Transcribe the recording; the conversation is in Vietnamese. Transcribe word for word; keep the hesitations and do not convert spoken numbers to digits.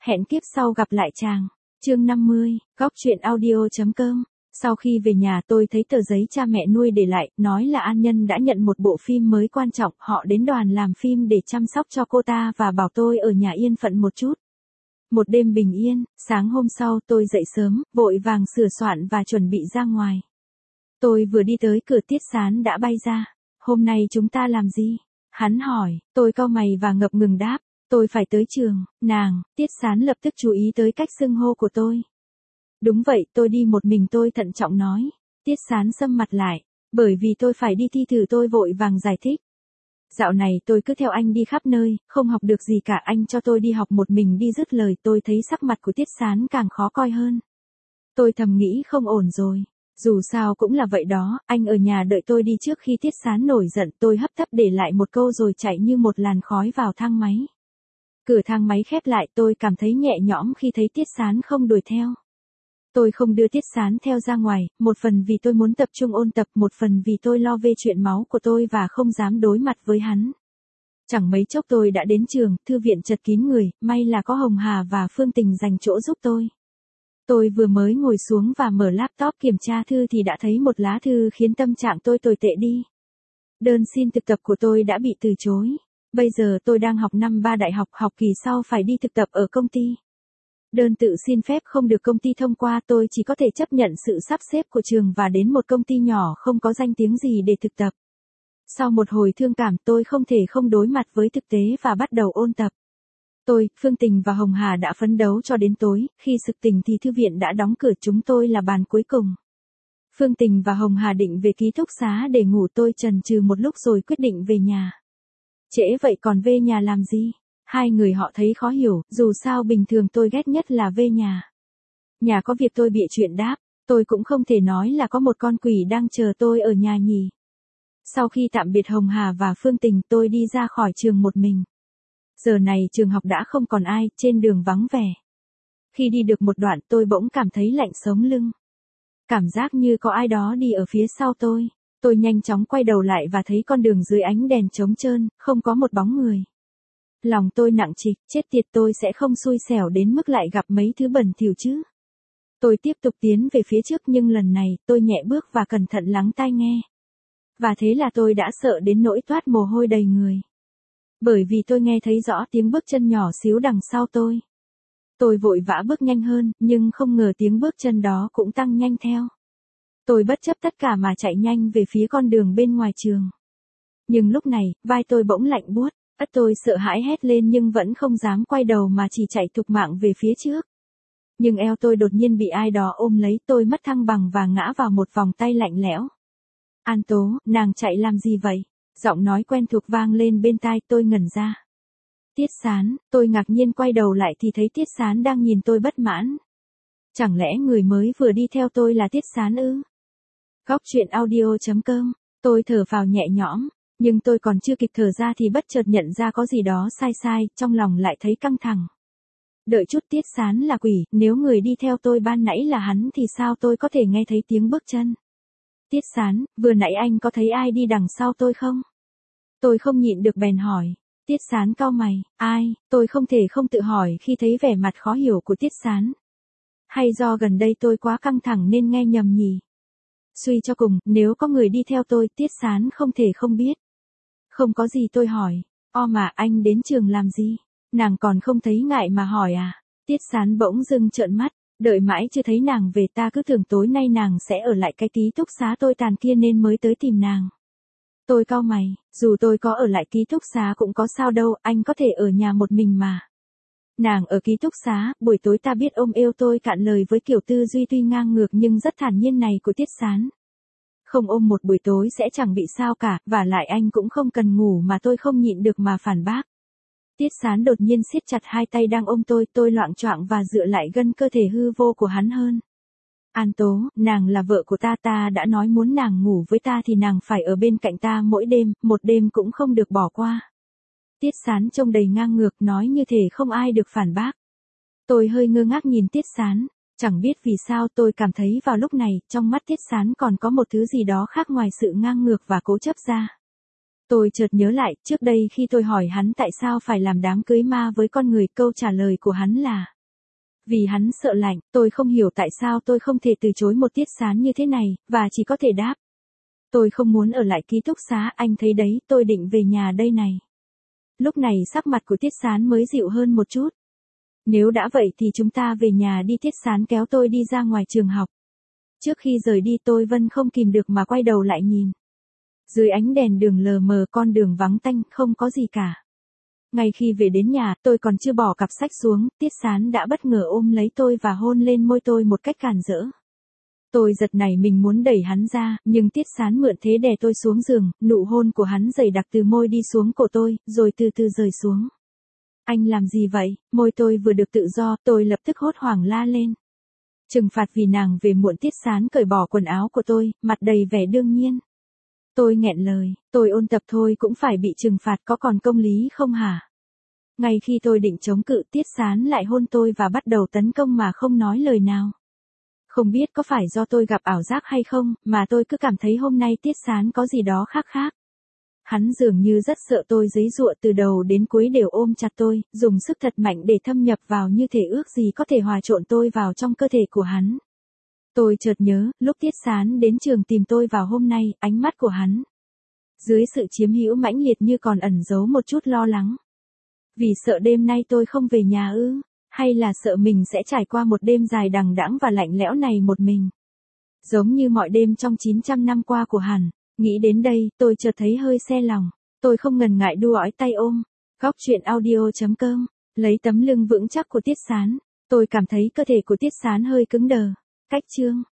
Hẹn kiếp sau gặp lại chàng. Chương năm mươi, góc truyện audio.com. Sau khi về nhà tôi thấy tờ giấy cha mẹ nuôi để lại, nói là An Nhân đã nhận một bộ phim mới quan trọng, họ đến đoàn làm phim để chăm sóc cho cô ta và bảo tôi ở nhà yên phận một chút. Một đêm bình yên, sáng hôm sau tôi dậy sớm, vội vàng sửa soạn và chuẩn bị ra ngoài. Tôi vừa đi tới cửa Tiết Sán đã bay ra. Hôm nay chúng ta làm gì? Hắn hỏi, tôi cau mày và ngập ngừng đáp. Tôi phải tới trường, nàng. Tiết Sán lập tức chú ý tới cách xưng hô của tôi. Đúng vậy, tôi đi một mình, tôi thận trọng nói. Tiết Sán sầm mặt lại. Bởi vì tôi phải đi thi thử, tôi vội vàng giải thích. Dạo này tôi cứ theo anh đi khắp nơi, không học được gì cả, anh cho tôi đi học một mình đi. Dứt lời tôi thấy sắc mặt của Tiết Sán càng khó coi hơn. Tôi thầm nghĩ không ổn rồi. Dù sao cũng là vậy đó, anh ở nhà đợi tôi đi. Trước khi Tiết Sán nổi giận tôi hấp tấp để lại một câu rồi chạy như một làn khói vào thang máy. Cửa thang máy khép lại, tôi cảm thấy nhẹ nhõm khi thấy Tiết Sán không đuổi theo. Tôi không đưa Tiết Sán theo ra ngoài, một phần vì tôi muốn tập trung ôn tập, một phần vì tôi lo về chuyện máu của tôi và không dám đối mặt với hắn. Chẳng mấy chốc tôi đã đến trường, thư viện chật kín người, may là có Hồng Hà và Phương Tình dành chỗ giúp tôi. Tôi vừa mới ngồi xuống và mở laptop kiểm tra thư thì đã thấy một lá thư khiến tâm trạng tôi tồi tệ đi. Đơn xin thực tập của tôi đã bị từ chối. Bây giờ tôi đang học năm ba đại học, học kỳ sau phải đi thực tập ở công ty. Đơn tự xin phép không được công ty thông qua, tôi chỉ có thể chấp nhận sự sắp xếp của trường và đến một công ty nhỏ không có danh tiếng gì để thực tập. Sau một hồi thương cảm, tôi không thể không đối mặt với thực tế và bắt đầu ôn tập. Tôi, Phương Tình và Hồng Hà đã phấn đấu cho đến tối, khi sực tỉnh thì thư viện đã đóng cửa, chúng tôi là bàn cuối cùng. Phương Tình và Hồng Hà định về ký túc xá để ngủ, tôi chần chừ một lúc rồi quyết định về nhà. Trễ vậy còn về nhà làm gì? Hai người họ thấy khó hiểu, dù sao bình thường tôi ghét nhất là về nhà. Nhà có việc, tôi bịa chuyện đáp, tôi cũng không thể nói là có một con quỷ đang chờ tôi ở nhà nhỉ. Sau khi tạm biệt Hồng Hà và Phương Tình, tôi đi ra khỏi trường một mình. Giờ này trường học đã không còn ai, trên đường vắng vẻ. Khi đi được một đoạn tôi bỗng cảm thấy lạnh sống lưng. Cảm giác như có ai đó đi ở phía sau tôi. Tôi nhanh chóng quay đầu lại và thấy con đường dưới ánh đèn trống trơn, không có một bóng người. Lòng tôi nặng trịch, chết tiệt, tôi sẽ không xui xẻo đến mức lại gặp mấy thứ bẩn thỉu chứ. Tôi tiếp tục tiến về phía trước, nhưng lần này tôi nhẹ bước và cẩn thận lắng tai nghe. Và thế là tôi đã sợ đến nỗi toát mồ hôi đầy người. Bởi vì tôi nghe thấy rõ tiếng bước chân nhỏ xíu đằng sau tôi. Tôi vội vã bước nhanh hơn, nhưng không ngờ tiếng bước chân đó cũng tăng nhanh theo. Tôi bất chấp tất cả mà chạy nhanh về phía con đường bên ngoài trường. Nhưng lúc này, vai tôi bỗng lạnh buốt, ất tôi sợ hãi hét lên nhưng vẫn không dám quay đầu mà chỉ chạy thục mạng về phía trước. Nhưng eo tôi đột nhiên bị ai đó ôm lấy, tôi mất thăng bằng và ngã vào một vòng tay lạnh lẽo. An Tố, nàng chạy làm gì vậy? Giọng nói quen thuộc vang lên bên tai, tôi ngẩn ra. Tiết Sán, tôi ngạc nhiên quay đầu lại thì thấy Tiết Sán đang nhìn tôi bất mãn. Chẳng lẽ người mới vừa đi theo tôi là Tiết Sán ư? Góc truyện audio.com, tôi thở phào nhẹ nhõm, nhưng tôi còn chưa kịp thở ra thì bất chợt nhận ra có gì đó sai sai, trong lòng lại thấy căng thẳng. Đợi chút, Tiết Sán là quỷ, nếu người đi theo tôi ban nãy là hắn thì sao tôi có thể nghe thấy tiếng bước chân? Tiết Sán, vừa nãy anh có thấy ai đi đằng sau tôi không? Tôi không nhịn được bèn hỏi. Tiết Sán cau mày, ai? Tôi không thể không tự hỏi khi thấy vẻ mặt khó hiểu của Tiết Sán. Hay do gần đây tôi quá căng thẳng nên nghe nhầm nhỉ? Suy cho cùng, nếu có người đi theo tôi, Tiết Sán không thể không biết. Không có gì, tôi hỏi. O mà anh đến trường làm gì? Nàng còn không thấy ngại mà hỏi à? Tiết Sán bỗng dưng trợn mắt. Đợi mãi chưa thấy nàng về, ta cứ tưởng tối nay nàng sẽ ở lại cái ký túc xá tôi tàn kia nên mới tới tìm nàng. Tôi cau mày, dù tôi có ở lại ký túc xá cũng có sao đâu, anh có thể ở nhà một mình mà. Nàng ở ký túc xá, buổi tối ta biết ôm eo, tôi cạn lời với kiểu tư duy tuy ngang ngược nhưng rất thản nhiên này của Tiết Sán. Không ôm một buổi tối sẽ chẳng bị sao cả, và lại anh cũng không cần ngủ mà. Tôi không nhịn được mà phản bác. Tiết Sán đột nhiên siết chặt hai tay đang ôm tôi, tôi loạng choạng và dựa lại gần cơ thể hư vô của hắn hơn. An Tố, nàng là vợ của ta, ta đã nói muốn nàng ngủ với ta thì nàng phải ở bên cạnh ta mỗi đêm, một đêm cũng không được bỏ qua. Tiết Sán trông đầy ngang ngược, nói như thể không ai được phản bác. Tôi hơi ngơ ngác nhìn Tiết Sán, chẳng biết vì sao tôi cảm thấy vào lúc này, trong mắt Tiết Sán còn có một thứ gì đó khác ngoài sự ngang ngược và cố chấp ra. Tôi chợt nhớ lại, trước đây khi tôi hỏi hắn tại sao phải làm đám cưới ma với con người, câu trả lời của hắn là Vì hắn sợ lạnh, tôi không hiểu tại sao tôi không thể từ chối một Tiết Sán như thế này, và chỉ có thể đáp. Tôi không muốn ở lại ký túc xá, anh thấy đấy, tôi định về nhà đây này. Lúc này sắc mặt của Tiết Sán mới dịu hơn một chút. Nếu đã vậy thì chúng ta về nhà đi. Tiết Sán kéo tôi đi ra ngoài trường học. Trước khi rời đi tôi vẫn không kìm được mà quay đầu lại nhìn. Dưới ánh đèn đường lờ mờ, con đường vắng tanh, không có gì cả. Ngay khi về đến nhà, tôi còn chưa bỏ cặp sách xuống, Tiết Sán đã bất ngờ ôm lấy tôi và hôn lên môi tôi một cách càn rỡ. Tôi giật nảy mình muốn đẩy hắn ra, nhưng Tiết Sán mượn thế đè tôi xuống giường, nụ hôn của hắn dày đặc từ môi đi xuống cổ tôi, rồi từ từ rời xuống. Anh làm gì vậy? Môi tôi vừa được tự do, tôi lập tức hốt hoảng la lên. Trừng phạt vì nàng về muộn. Tiết Sán cởi bỏ quần áo của tôi, mặt đầy vẻ đương nhiên. Tôi nghẹn lời, tôi ôn tập thôi cũng phải bị trừng phạt, có còn công lý không hả? Ngay khi tôi định chống cự, Tiết Sán lại hôn tôi và bắt đầu tấn công mà không nói lời nào. Không biết có phải do tôi gặp ảo giác hay không, mà tôi cứ cảm thấy hôm nay Tiết Sán có gì đó khác khác. Hắn dường như rất sợ tôi giãy giụa, từ đầu đến cuối đều ôm chặt tôi, dùng sức thật mạnh để thâm nhập vào, như thể ước gì có thể hòa trộn tôi vào trong cơ thể của hắn. Tôi chợt nhớ, lúc Tiết Sán đến trường tìm tôi vào hôm nay, ánh mắt của hắn dưới sự chiếm hữu mãnh liệt như còn ẩn giấu một chút lo lắng. Vì sợ đêm nay tôi không về nhà ư? Hay là sợ mình sẽ trải qua một đêm dài đằng đẵng và lạnh lẽo này một mình? Giống như mọi đêm trong chín trăm năm qua của hắn. Nghĩ đến đây, tôi chợt thấy hơi se lòng. Tôi không ngần ngại đu ói tay ôm. Góc truyện audio chấm com. Lấy tấm lưng vững chắc của Tiết Sán. Tôi cảm thấy cơ thể của Tiết Sán hơi cứng đờ. Cách chương.